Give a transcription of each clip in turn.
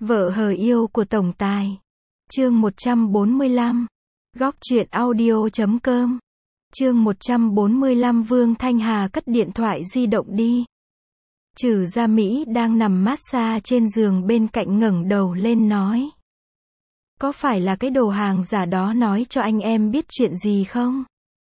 Vợ hờ yêu của tổng tài. Chương 145. Góc truyện audio.com. Chương 145. Vương Thanh Hà cất điện thoại di động đi. Trừ Gia Mỹ đang nằm massage trên giường bên cạnh ngẩng đầu lên nói. Có phải là cái đồ hàng giả đó nói cho anh em biết chuyện gì không?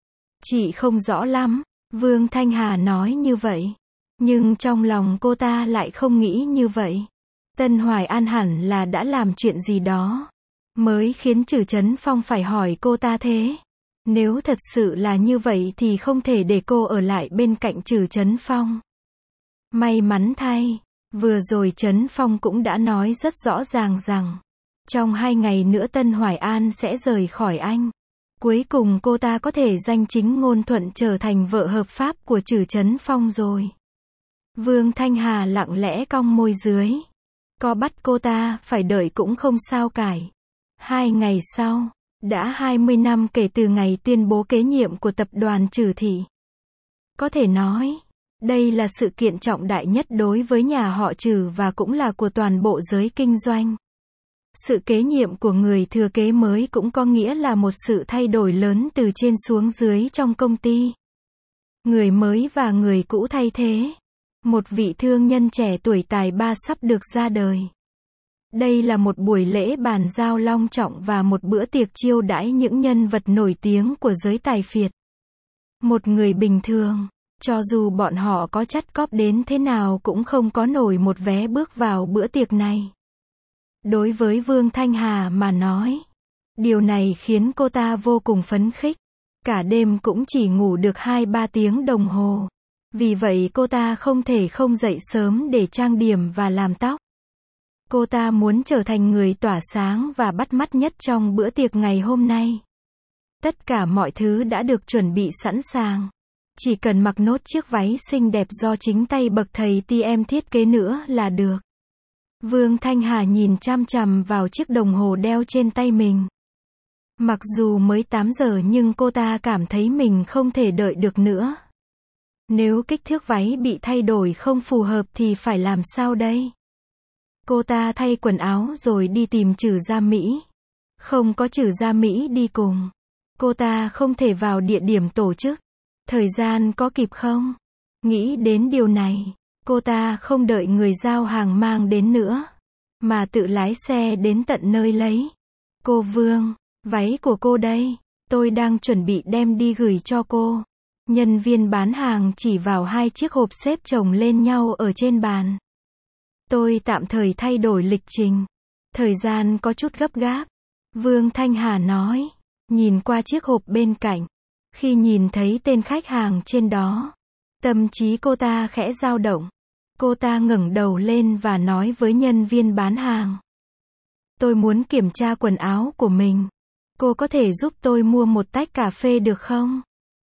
Chị không rõ lắm, Vương Thanh Hà nói như vậy. Nhưng trong lòng cô ta lại không nghĩ như vậy. Tân Hoài An hẳn là đã làm chuyện gì đó mới khiến Trử Chấn Phong phải hỏi cô ta thế. Nếu thật sự là như vậy thì không thể để cô ở lại bên cạnh Trử Chấn Phong. May mắn thay, vừa rồi Chấn Phong cũng đã nói rất rõ ràng rằng trong 2 ngày nữa Tân Hoài An sẽ rời khỏi anh. Cuối cùng cô ta có thể danh chính ngôn thuận trở thành vợ hợp pháp của Trử Chấn Phong rồi. Vương Thanh Hà lặng lẽ cong môi dưới. Có bắt cô ta phải đợi cũng không sao cải. 2 ngày sau, đã 20 năm kể từ ngày tuyên bố kế nhiệm của tập đoàn Trử Thị. Có thể nói, đây là sự kiện trọng đại nhất đối với nhà họ Trử và cũng là của toàn bộ giới kinh doanh. Sự kế nhiệm của người thừa kế mới cũng có nghĩa là một sự thay đổi lớn từ trên xuống dưới trong công ty. Người mới và người cũ thay thế. Một vị thương nhân trẻ tuổi tài ba sắp được ra đời. Đây là một buổi lễ bàn giao long trọng và một bữa tiệc chiêu đãi những nhân vật nổi tiếng của giới tài phiệt. Một người bình thường, cho dù bọn họ có chắt cóp đến thế nào cũng không có nổi một vé bước vào bữa tiệc này. Đối với Vương Thanh Hà mà nói, điều này khiến cô ta vô cùng phấn khích. Cả đêm cũng chỉ ngủ được 2-3 tiếng đồng hồ. Vì vậy cô ta không thể không dậy sớm để trang điểm và làm tóc. Cô ta muốn trở thành người tỏa sáng và bắt mắt nhất trong bữa tiệc ngày hôm nay. Tất cả mọi thứ đã được chuẩn bị sẵn sàng. Chỉ cần mặc nốt chiếc váy xinh đẹp do chính tay bậc thầy TM thiết kế nữa là được. Vương Thanh Hà nhìn chằm chằm vào chiếc đồng hồ đeo trên tay mình. Mặc dù mới 8 giờ nhưng cô ta cảm thấy mình không thể đợi được nữa. Nếu kích thước váy bị thay đổi không phù hợp thì phải làm sao đây? Cô ta thay quần áo rồi đi tìm Trừ Gia Mỹ. Không có Trừ Gia Mỹ đi cùng, cô ta không thể vào địa điểm tổ chức. Thời gian có kịp không? Nghĩ đến điều này, cô ta không đợi người giao hàng mang đến nữa, mà tự lái xe đến tận nơi lấy. Cô Vương, váy của cô đây, tôi đang chuẩn bị đem đi gửi cho cô. Nhân viên bán hàng chỉ vào 2 chiếc hộp xếp chồng lên nhau ở trên bàn. Tôi tạm thời thay đổi lịch trình. Thời gian có chút gấp gáp. Vương Thanh Hà nói. Nhìn qua chiếc hộp bên cạnh. Khi nhìn thấy tên khách hàng trên đó, tâm trí cô ta khẽ dao động. Cô ta ngẩng đầu lên và nói với nhân viên bán hàng. Tôi muốn kiểm tra quần áo của mình. Cô có thể giúp tôi mua một tách cà phê được không?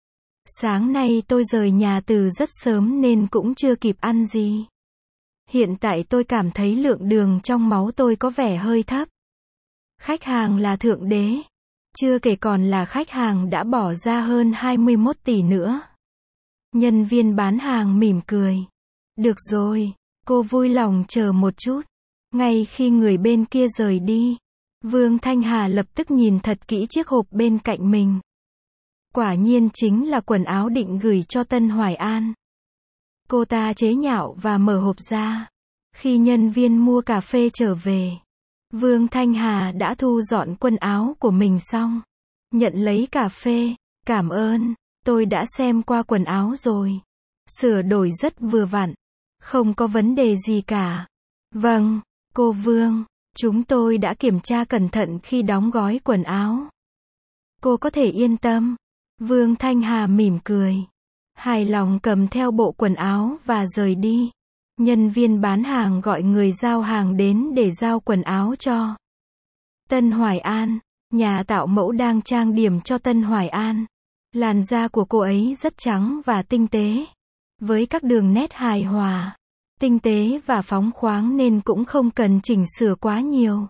Sáng nay tôi rời nhà từ rất sớm nên cũng chưa kịp ăn gì. Hiện tại tôi cảm thấy lượng đường trong máu tôi có vẻ hơi thấp. Khách hàng là thượng đế. Chưa kể còn là khách hàng đã bỏ ra hơn 21 tỷ nữa. Nhân viên bán hàng mỉm cười. Được rồi, cô vui lòng chờ một chút. Ngay khi người bên kia rời đi, Vương Thanh Hà lập tức nhìn thật kỹ chiếc hộp bên cạnh mình. Quả nhiên chính là quần áo định gửi cho Tân Hoài An. Cô ta chế nhạo và mở hộp ra. Khi nhân viên mua cà phê trở về, Vương Thanh Hà đã thu dọn quần áo của mình xong. Nhận lấy cà phê. Cảm ơn, tôi đã xem qua quần áo rồi. Sửa đổi rất vừa vặn. Không có vấn đề gì cả. Vâng, cô Vương, chúng tôi đã kiểm tra cẩn thận khi đóng gói quần áo. Cô có thể yên tâm. Vương Thanh Hà mỉm cười. Hài lòng cầm theo bộ quần áo và rời đi. Nhân viên bán hàng gọi người giao hàng đến để giao quần áo cho Tân Hoài An. Nhà tạo mẫu đang trang điểm cho Tân Hoài An. Làn da của cô ấy rất trắng và tinh tế, với các đường nét hài hòa, tinh tế và phóng khoáng nên cũng không cần chỉnh sửa quá nhiều.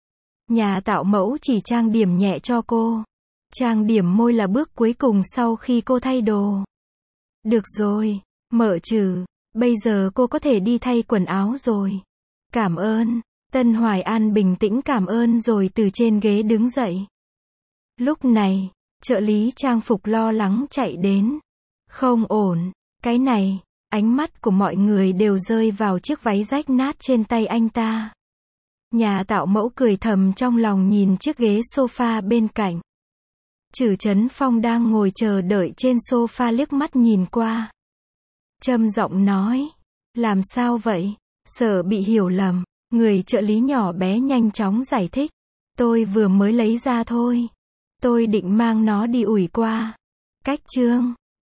Nhà tạo mẫu chỉ trang điểm nhẹ cho cô. Trang điểm môi là bước cuối cùng sau khi cô thay đồ. Được rồi, mợ Trử, bây giờ cô có thể đi thay quần áo rồi. Cảm ơn. Tân Hoài An bình tĩnh cảm ơn rồi từ trên ghế đứng dậy. Lúc này, trợ lý trang phục lo lắng chạy đến. Không ổn, cái này, ánh mắt của mọi người đều rơi vào chiếc váy rách nát trên tay anh ta. Nhà tạo mẫu cười thầm trong lòng nhìn chiếc ghế sofa bên cạnh. Trử Chấn Phong đang ngồi chờ đợi trên sofa liếc mắt nhìn qua. Trầm giọng nói, làm sao vậy? Sợ bị hiểu lầm. Người trợ lý nhỏ bé nhanh chóng giải thích. Tôi vừa mới lấy ra thôi. Tôi định mang nó đi ủi qua. Cách Trương.